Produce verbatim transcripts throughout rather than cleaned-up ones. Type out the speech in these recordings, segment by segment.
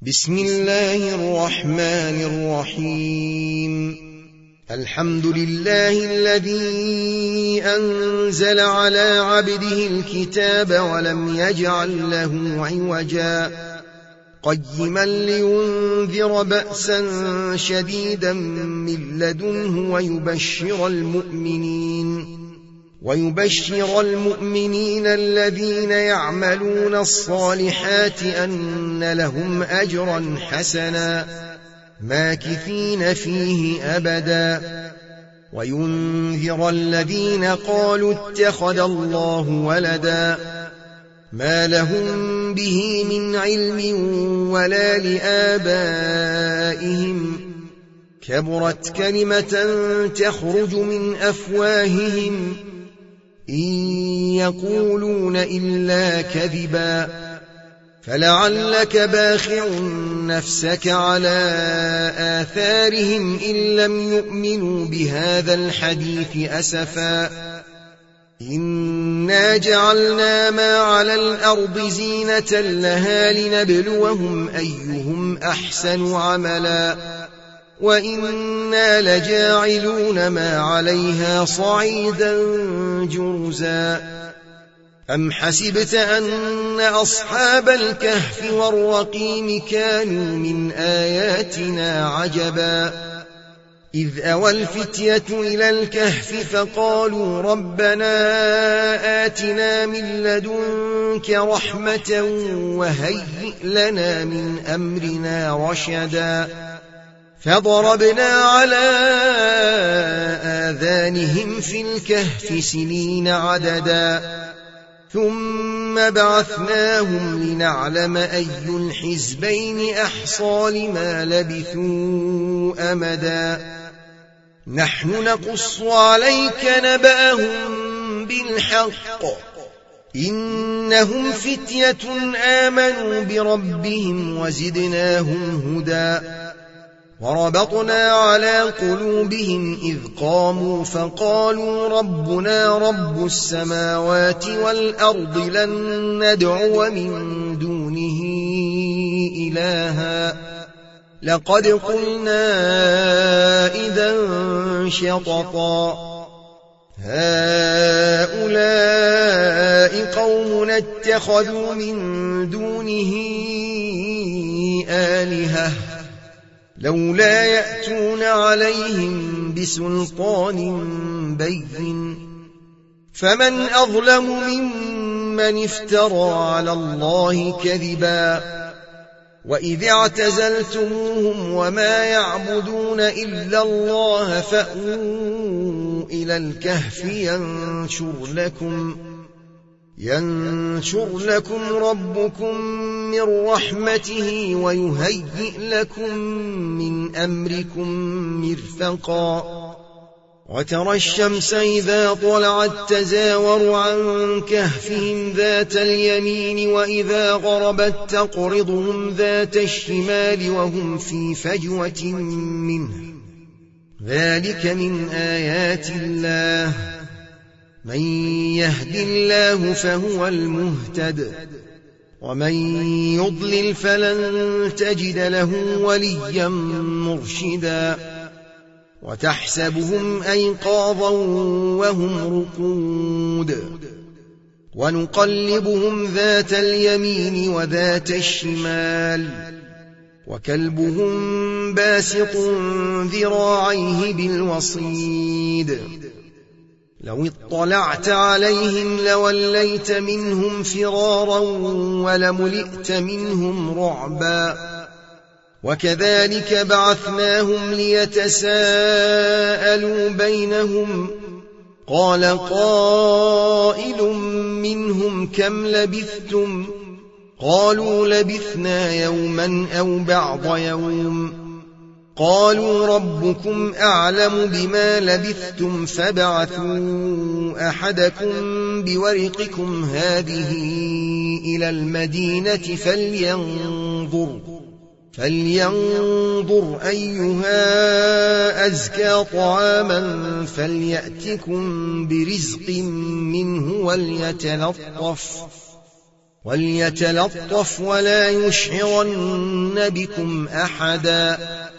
بسم الله الرحمن الرحيم. الحمد لله الذي أنزل على عبده الكتاب ولم يجعل له عوجا قيما لينذر بأسا شديدا من لدنه ويبشر المؤمنين ويبشر المؤمنين الذين يعملون الصالحات أن لهم أجرا حسنا ماكثين فيه أبدا وينذر الذين قالوا اتخذ الله ولدا ما لهم به من علم ولا لآبائهم كبرت كلمة تخرج من أفواههم إن يقولون إلا كذبا فلعلك باخع نفسك على آثارهم إن لم يؤمنوا بهذا الحديث أسفا إنا جعلنا ما على الأرض زينة لها لنبلوهم أيهم أحسن عملا وإنا لجاعلون ما عليها صعيدا جرزا أم حسبت أن أصحاب الكهف والرقيم كانوا من آياتنا عجبا إذ أوى الفتية إلى الكهف فقالوا ربنا آتنا من لدنك رحمة وهيئ لنا من أمرنا رشدا فضربنا على آذانهم في الكهف سنين عددا ثم بعثناهم لنعلم أي الحزبين أحصى لما لبثوا أمدا نحن نقص عليك نبأهم بالحق إنهم فتية آمنوا بربهم وزدناهم هدى وربطنا على قلوبهم إذ قاموا فقالوا ربنا رب السماوات والأرض لن ندعو من دونه إلها لقد قلنا إذا شططا هؤلاء قومنا اتخذوا من دونه آلهة لولا يأتون عليهم بسلطان بين فمن أظلم ممن افترى على الله كذبا وإذ اعتزلتموهم وما يعبدون إلا الله فأووا إلى الكهف ينشر لكم ينشر لكم ربكم من رحمته ويهيئ لكم من أمركم مرفقا وترى الشمس إذا طلعت تزاور عن كهفهم ذات اليمين وإذا غربت تقرضهم ذات الشمال وهم في فجوة منه ذلك من آيات الله من يهد الله فهو المهتد ومن يضلل فلن تجد له وليا مرشدا وتحسبهم أيقاظا وهم رقود ونقلبهم ذات اليمين وذات الشمال وكلبهم باسط ذراعيه بالوصيد لو اطلعت عليهم لوليت منهم فرارا ولملئت منهم رعبا وكذلك بعثناهم ليتساءلوا بينهم قال قائل منهم كم لبثتم قالوا لبثنا يوما أو بعض يوم قالوا ربكم أعلم بما لبثتم فابعثوا أحدكم بورقكم هذه إلى المدينة فلينظر فلينظر أيها أزكى طعاما فليأتكم برزق منه وليتلطف وليتلطف ولا يشعرن بكم أحدا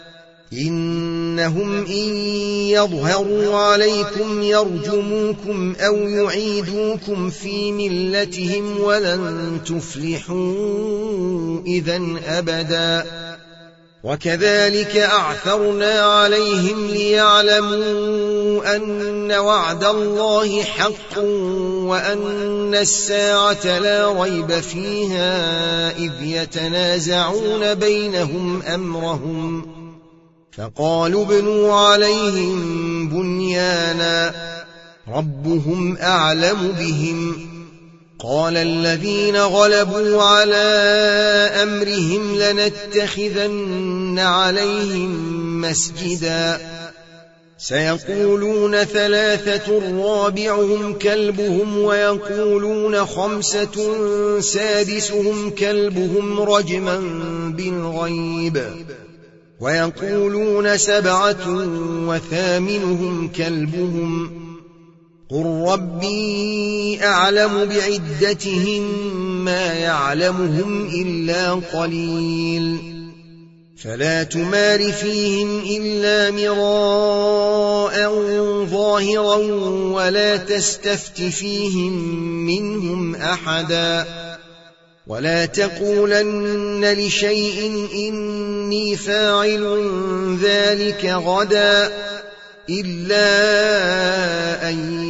إنهم إن يظهروا عليكم يرجموكم أو يعيدوكم في ملتهم ولن تفلحوا إذن أبدا وكذلك أعثرنا عليهم ليعلموا أن وعد الله حق وأن الساعة لا ريب فيها إذ يتنازعون بينهم أمرهم فقالوا ابنوا عليهم بنيانا ربهم أعلم بهم قال الذين غلبوا على أمرهم لنتخذن عليهم مسجدا سيقولون ثلاثة رابعهم كلبهم ويقولون خمسة سادسهم كلبهم رجما بالغيب ويقولون سبعة وثامنهم كلبهم قل ربي أعلم بعدتهم ما يعلمهم إلا قليل فلا تمار فيهم إلا مراء ظاهرا ولا تستفت فيهم منهم أحدا ولا تقولن لشيء إني فاعل ذلك غدا إلا أن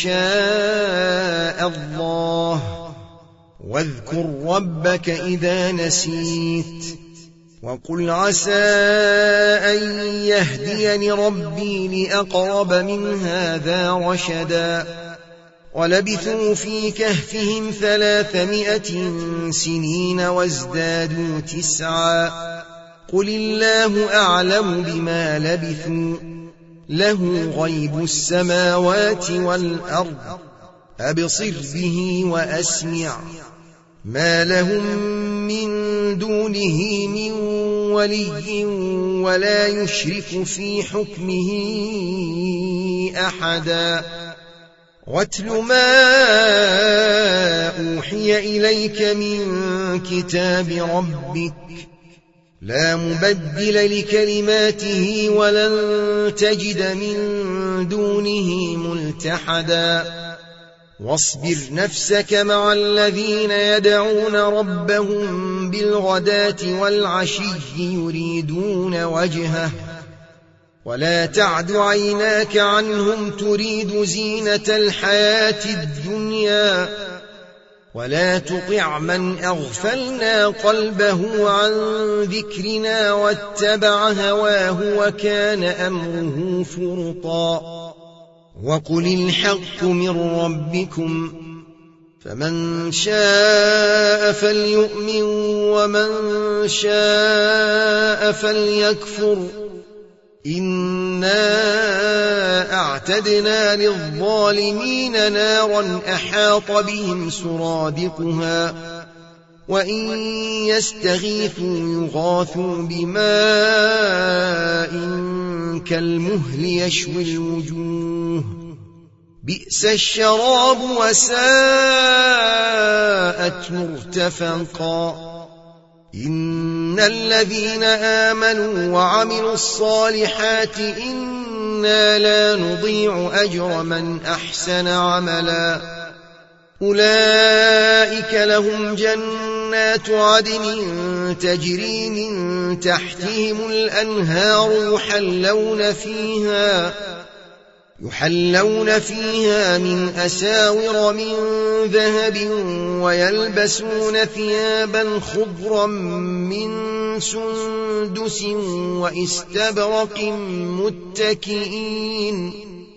يشاء الله واذكر ربك إذا نسيت وقل عسى أن يهديني ربي لأقرب من هذا رشدا ولبثوا في كهفهم ثلاثمائة سنين وازدادوا تسعا قل الله أعلم بما لبثوا له غيب السماوات والأرض أبصر به وأسمع ما لهم من دونه من ولي ولا يشرك في حكمه أحدا واتل ما أوحي إليك من كتاب ربك لا مبدل لكلماته ولن تجد من دونه ملتحدا واصبر نفسك مع الذين يدعون ربهم بالغداة والعشي يريدون وجهه ولا تعد عيناك عنهم تريد زينة الحياة الدنيا ولا تطع من أغفلنا قلبه عن ذكرنا واتبع هواه وكان أمره فرطا وقل الحق من ربكم فمن شاء فليؤمن ومن شاء فليكفر إنا أعتدنا للظالمين نارا أحاط بهم سرادقها وإن يستغيثوا يغاثوا بماء كالمهل يشوي الوجوه بئس الشراب وساءت مرتفقا إن الذين آمنوا وعملوا الصالحات إنا لا نضيع أجر من أحسن عملا أولئك لهم جنات عدن تجري من تحتهم الأنهار يحلون فيها يحلون فيها من أساور من ذهب ويلبسون ثيابا خضرا من سندس وإستبرق متكئين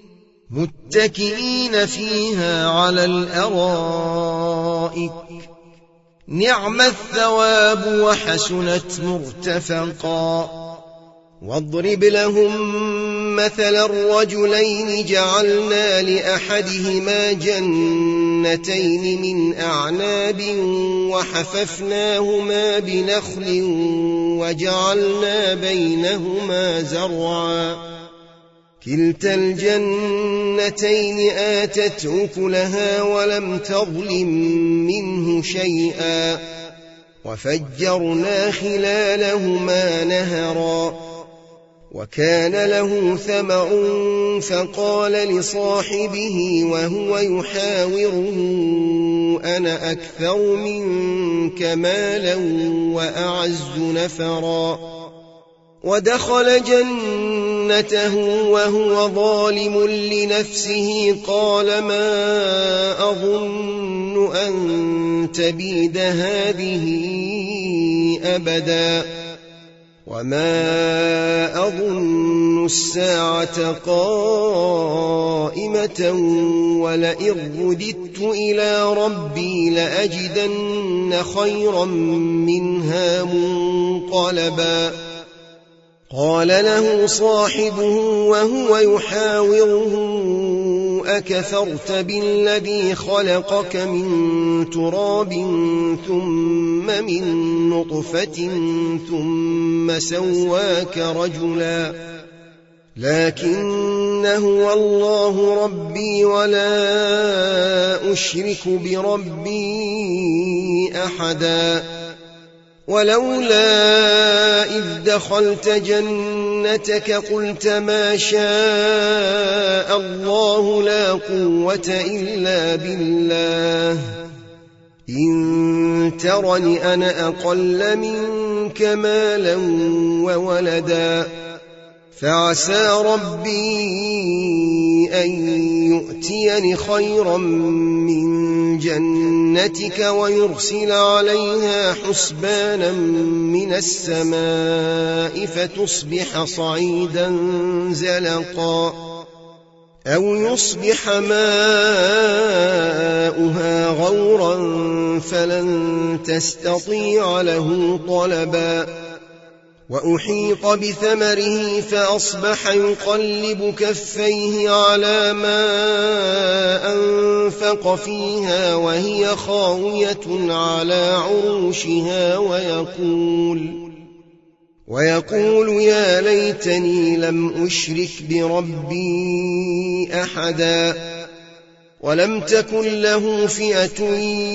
متكئين فيها على الأرائك نعم الثواب وحسنت مرتفقا واضرب لهم مثل الرجلين جعلنا لأحدهما جنتين من أعناب وحففناهما بنخل وجعلنا بينهما زرعا كلتا الجنتين آتت أكلها ولم تظلم منه شيئا وفجرنا خلالهما نهرا وكان له ثمر فقال لصاحبه وهو يحاوره أنا أكثر منك مالا وأعز نفرا ودخل جنته وهو ظالم لنفسه قال ما أظن أن تبيد هذه أبدا وما أظن الساعة قائمة ولئن رددت إلى ربي لأجدن خيرا منها منقلبا قال له صاحبه وهو يحاوره أكفرت بالذي خلقك من تراب ثم من نطفة ثم سواك رجلا لكن هو الله ربي ولا أشرك بربي أحدا ولولا إذ دخلت جنتك قلت ما شاء الله لا قوة إلا بالله إن ترني أنا أقل منك مالا وولدا فعسى ربي أن يؤتيني خيرا من جنتك ويرسل عليها حسبانا من السماء فتصبح صعيدا زلقا أو يصبح ماؤها غورا فلن تستطيع له طلبا وأحيط بثمره فأصبح يقلب كفيه على ما أنفق فيها وهي خاوية على عروشها ويقول ويقول يا ليتني لم أشرك بربي أحدا ولم تكن له فئة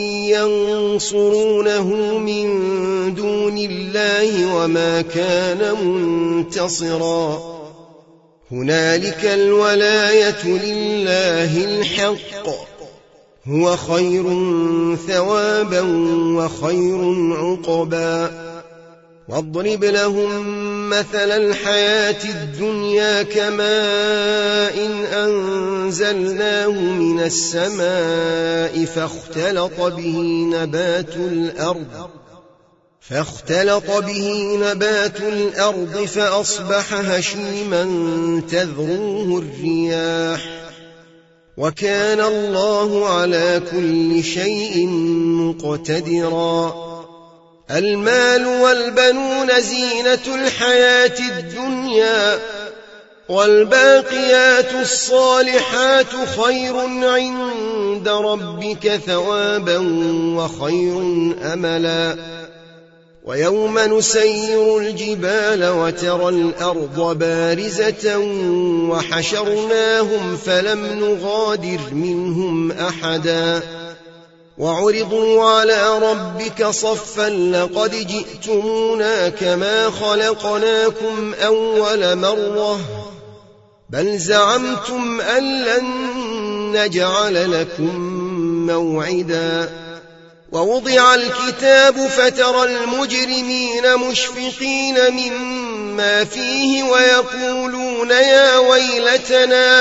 ينصرونه من دون الله وما كان منتصرا هنالك الولاية لله الحق هو خير ثوابا وخير عقبا واضرب لهم مثل الحياة الدنيا كماء إن أنزلناه من السماء فاختلط به نبات الأرض فاختلط به نبات الأرض فأصبح هشيما تذروه الرياح وكان الله على كل شيء مقتدرا المال والبنون زينة الحياة الدنيا والباقيات الصالحات خير عند ربك ثوابا وخير أملا ويوم نسير الجبال وترى الأرض بارزة وحشرناهم فلم نغادر منهم أحدا وعرضوا على ربك صفا لقد جئتمونا كما خلقناكم أول مرة بل زعمتم أن لن نجعل لكم موعدا ووضع الكتاب فترى المجرمين مشفقين مما فيه ويقولون يا ويلتنا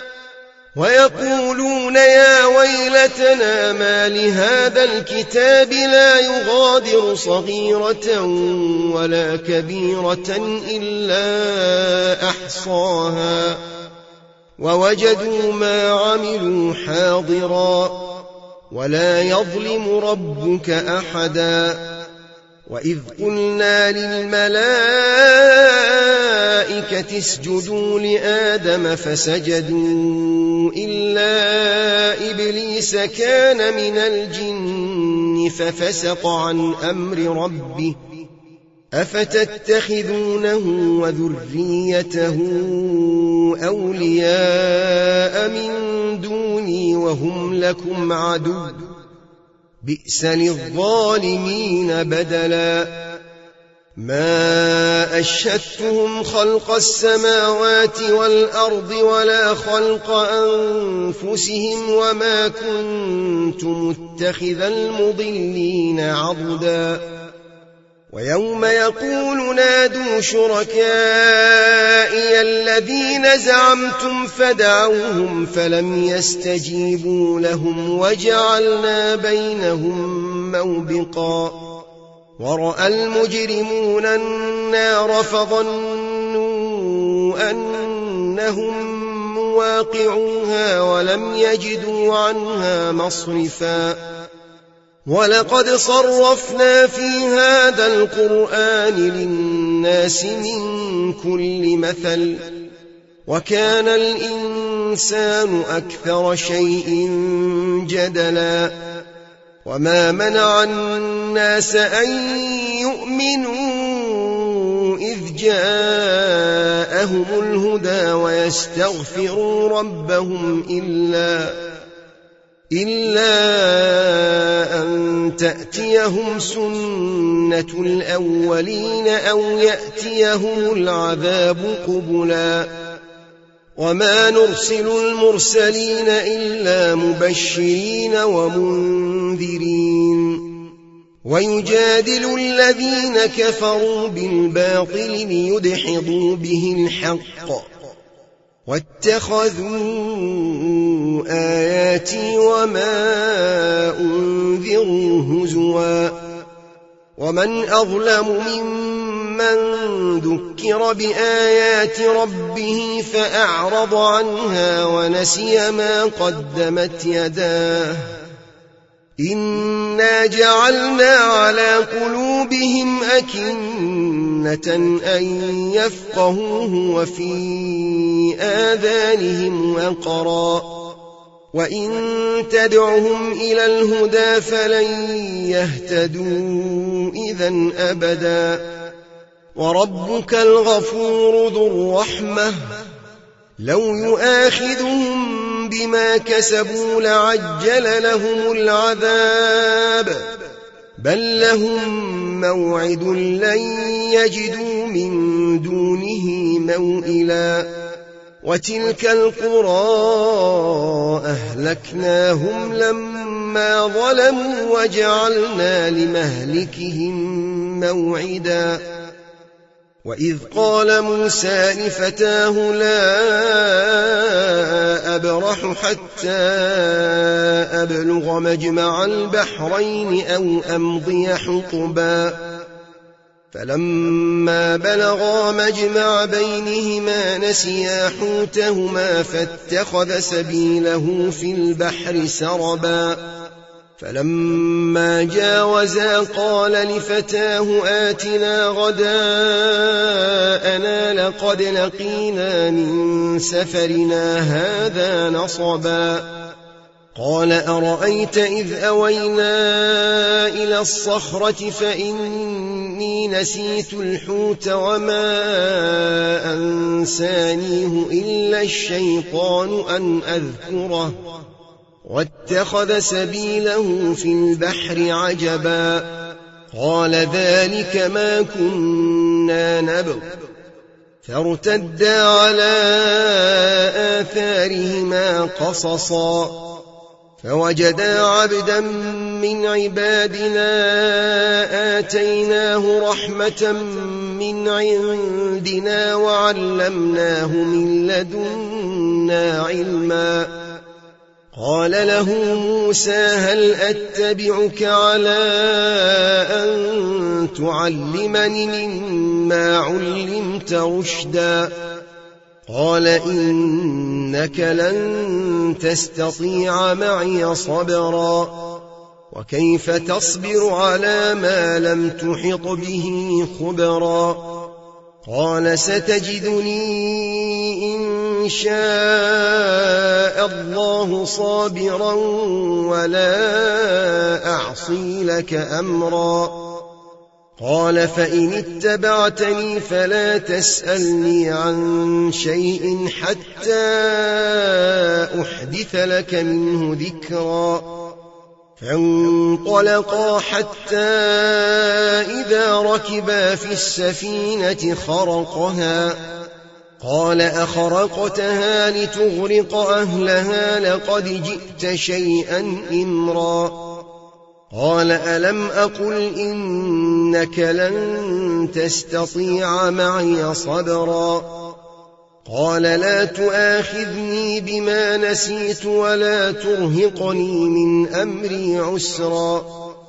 ويقولون يا ويلتنا ما لهذا الكتاب لا يغادر صغيرة ولا كبيرة إلا أحصاها ووجدوا ما عملوا حاضرا ولا يظلم ربك أحدا وإذ قلنا للملائكة اسجدوا لآدم فسجدوا إلا إبليس كان من الجن ففسق عن أمر ربه أفتتخذونه وذريته أولياء من دوني وهم لكم عدو بئس للظالمين بدلا ما أشهدتهم خلق السماوات والأرض ولا خلق أنفسهم وما كنت متخذ المضلين عضدا ويوم يقول نادوا شركائي الذين زعمتم فدعوهم فلم يستجيبوا لهم وجعلنا بينهم موبقا ورأى المجرمون النار فظنوا أنهم مواقعوها ولم يجدوا عنها مصرفا ولقد صرفنا في هذا القرآن للناس من كل مثل وكان الإنسان أكثر شيء جدلا وما منع الناس أن يؤمنوا إذ جاءهم الهدى ويستغفروا ربهم إلا إلا أن تأتيهم سنة الأولين أو يأتيهم العذاب قبلا وما نرسل المرسلين إلا مبشرين ومنذرين ويجادل الذين كفروا بالباطل ليدحضوا به الحق واتخذوا آياتي وما أنذروا هزوا ومن أظلم ممن ذكر بآيات ربه فأعرض عنها ونسي ما قدمت يداه إنا جعلنا على قلوبهم أكنة أن يفقهوه وفي آذانهم وقرا وإن تدعهم إلى الهدى فلن يهتدوا إذن أبدا وربك الغفور ذو الرحمة لو يؤاخذهم بما كسبوا لعجل لهم العذاب بل لهم موعد لن يجدوا من دونه موئلا وتلك القرى أهلكناهم لما ظلموا وجعلنا لمهلكهم موعدا وإذ قال موسى لفتاه لا أبرح حتى أبلغ مجمع البحرين أو أمضي حقبا فلما بلغا مجمع بينهما نسيا حوتهما فاتخذ سبيله في البحر سربا فلما جاوزا قال لفتاه آتنا غداءنا لقد لقينا من سفرنا هذا نصبا قال أرأيت إذ أوينا إلى الصخرة فإني نسيت الحوت وما أنسانيه إلا الشيطان أن أذكره واتخذ سبيله في البحر عجبا قال ذلك ما كنا نبغ فارتدا على آثارهما قصصا فوجدا عبدا من عبادنا آتيناه رحمة من عندنا وعلمناه من لدنا علما قال له موسى هل أتبعك على أن تعلمني مما علمت رشدا قال إنك لن تستطيع معي صبرا وكيف تصبر على ما لم تحط به خبرا قال ستجدني إن شاء الله صابرا ولا أعصي لك أمرا قال فإن اتبعتني فلا تسألني عن شيء حتى أحدث لك منه ذكرا. فانطلقا حتى إذا ركبا في السفينة خرقها قال أخرقتها لتغرق أهلها لقد جئت شيئا إمرا. قال ألم أقل إنك لن تستطيع معي صبرا. قال لا تؤاخذني بما نسيت ولا ترهقني من أمري عسرا.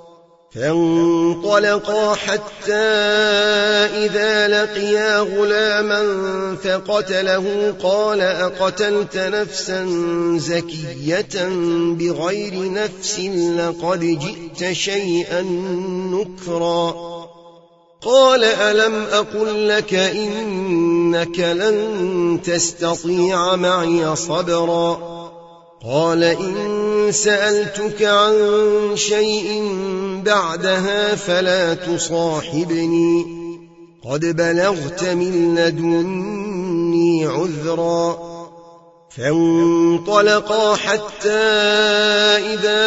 فانطلقا حتى إذا لقيا غلاما فقتله قال أقتلت نفسا زكية بغير نفس لقد جئت شيئا نكرا. قال ألم أقل لك إنك لن تستطيع معي صبرا. قال إن سألتك عن شيء بعدها فلا تصاحبني قد بلغت من لدني عذرا. فانطلقا حتى إذا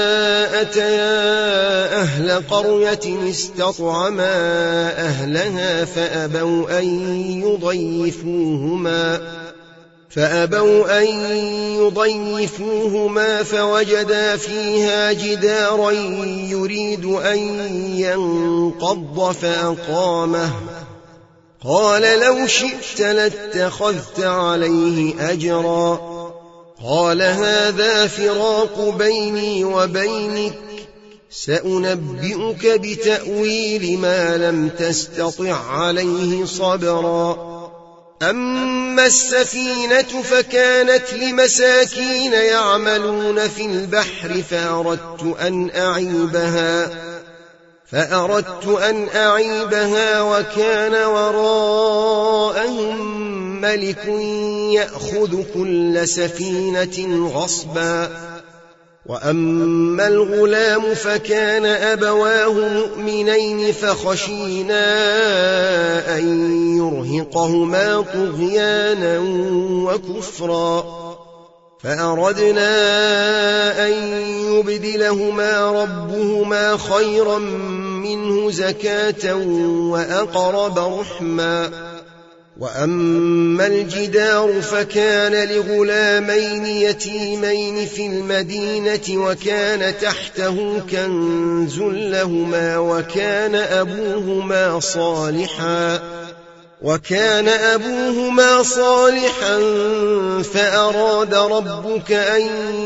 أتيا أهل قرية استطعما أهلها فأبوا أن يضيفوهما فأبوا أن يضيفوهما فوجدا فيها جدارا يريد أن ينقض فأقامه. قال لو شئت لاتخذت عليه أجرا. قال هذا فراق بيني وبينك سأنبئك بتأويل ما لم تستطع عليه صبرا. أما السفينة فكانت لمساكين يعملون في البحر فأردت أن أعيبها فأردت أن أعيبها وكان وراءهم ملك يأخذ كل سفينة غصبا. وأما الغلام فكان أبواه مؤمنين فخشينا أن يرهقهما طغيانا وكفرا فأردنا أن يبدلهما ربهما خيرا منه زكاة وأقرب رحما. وأما الجدار فكان لغلامين يتيمين في المدينة وكان تحته كنز لهما وكان أبوهما صالحا وكان أبوهما صالحا فأراد ربك أن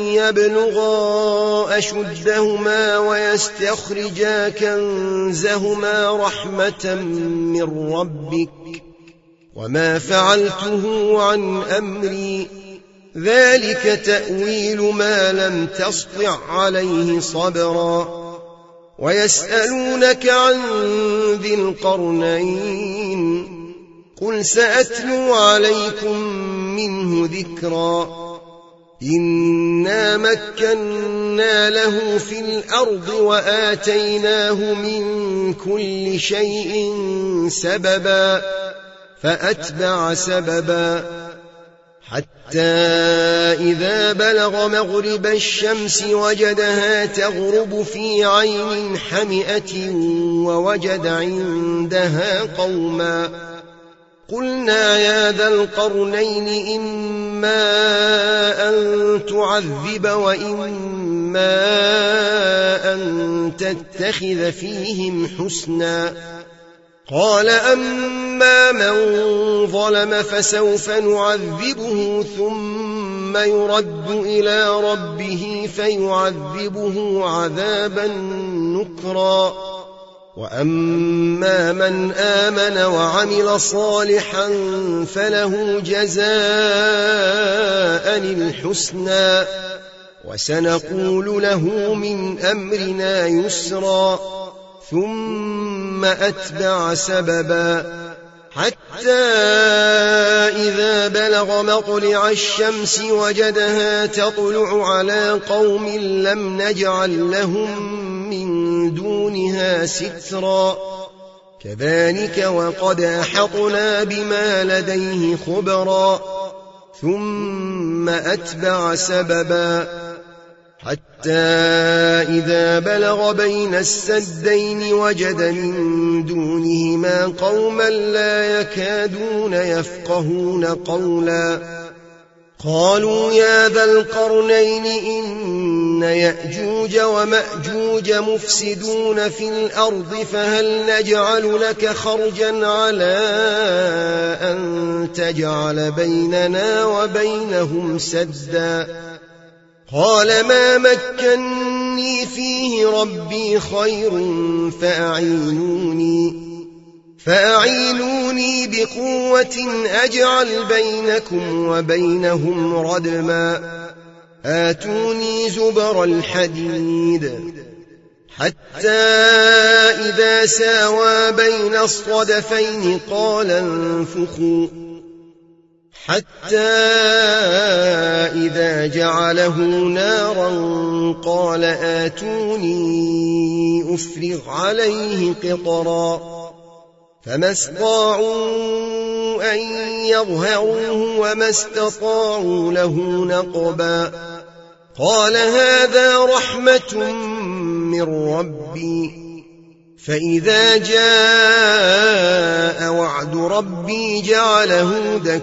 يبلغا أشدهما ويستخرجا كنزهما رحمة من ربك وما فعلته عن أمري ذلك تأويل ما لم تسطع عليه صبرا. ويسألونك عن ذي القرنين قل سأتلو عليكم منه ذكرا. إنا مكنا له في الأرض وآتيناه من كل شيء سببا فأتبع سببا حتى إذا بلغ مغرب الشمس وجدها تغرب في عين حمئة ووجد عندها قوما. قلنا يا ذا القرنين إما أن تعذب وإما أن تتخذ فيهم حسنا. قال أما من ظلم فسوف نعذبه ثم يرد إلى ربه فيعذبه عذابا نكرا. وأما من آمن وعمل صالحا فله جزاء الحسنى وسنقول له من أمرنا يسرا. ثم أتبع سببا حتى إذا بلغ مطلع الشمس وجدها تطلع على قوم لم نجعل لهم من دونها سترا. كذلك وقد أحطنا بما لديه خبرا ثم أتبع سببا حتى إذا بلغ بين السدين وجد من دونهما قوما لا يكادون يفقهون قولا قالوا يا ذا القرنين إن يأجوج ومأجوج مفسدون في الأرض فهل نجعل لك خرجا على أن تجعل بيننا وبينهم سدا قال ما مكني فيه ربي خير فأعينوني فأعينوني بقوة أجعل بينكم وبينهم ردما آتوني زبر الحديد حتى إذا ساوى بين الصدفين قال انفخوا حتى إذا جعله نارا قال آتوني أفرغ عليه قطرا فما استطاعوا أن يظهروه وما استطاعوا له نقبا قال هذا رحمة من ربي فإذا جاء وعد ربي جعله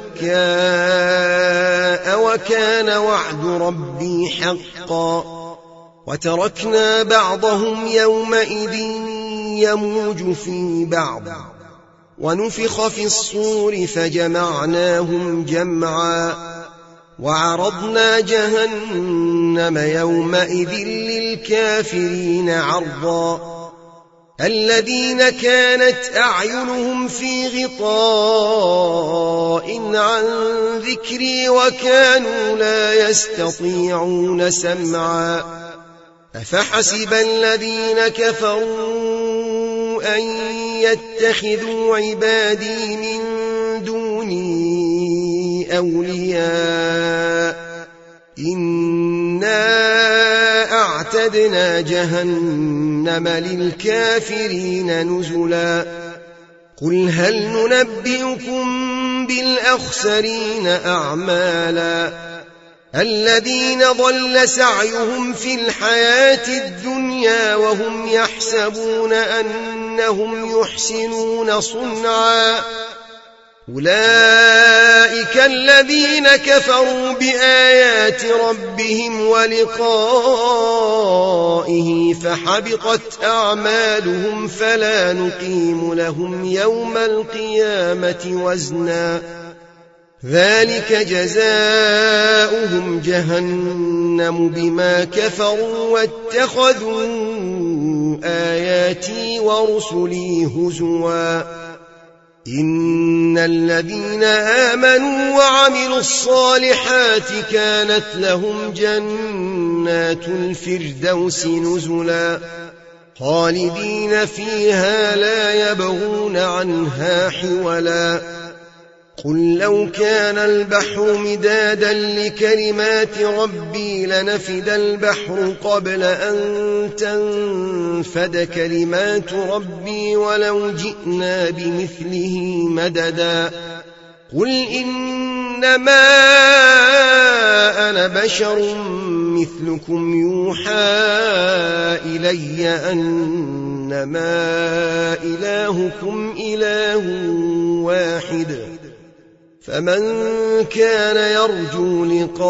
دكاء وكان وعد ربي حقا وتركنا بعضهم يومئذ يموج في بعض ونفخ في الصور فجمعناهم جمعا وعرضنا جهنم يومئذ للكافرين عرضا الذين كانت أعينهم في غطاء عن ذكري وكانوا لا يستطيعون سمعا أفحسب الذين كفروا أن يتخذوا عبادي من دوني أولياء إنا أعتدنا جهنم للكافرين نزلا قل هل ننبئكم بالأخسرين أعمالا الذين ضل سعيهم في الحياة الدنيا وهم يحسبون أنهم يحسنون صنعا أولئك الذين كفروا بآيات ربهم ولقائه فحبطت أعمالهم فلا نقيم لهم يوم القيامة وزنا ذلك جزاؤهم جهنم بما كفروا واتخذوا آياتي ورسلي هزوا إن الذين آمنوا وعملوا الصالحات كانت لهم جنات الفردوس نزلا خالدين فيها لا يبغون عنها حولا قل لو كان البحر مدادا لكلمات ربي لنفد البحر قبل أن تنفد كلمات ربي ولو جئنا بمثله مددا قل إنما أنا بشر مثلكم يوحى إلي أنما إلهكم إله واحد فمن كان يرجو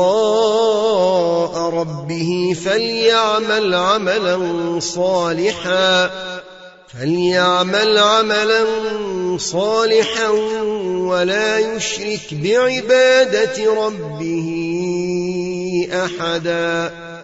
لقاء ربه فليعمل عملا صالحا فليعمل عملا صالحا ولا يشرك بعبادة ربه أحدا.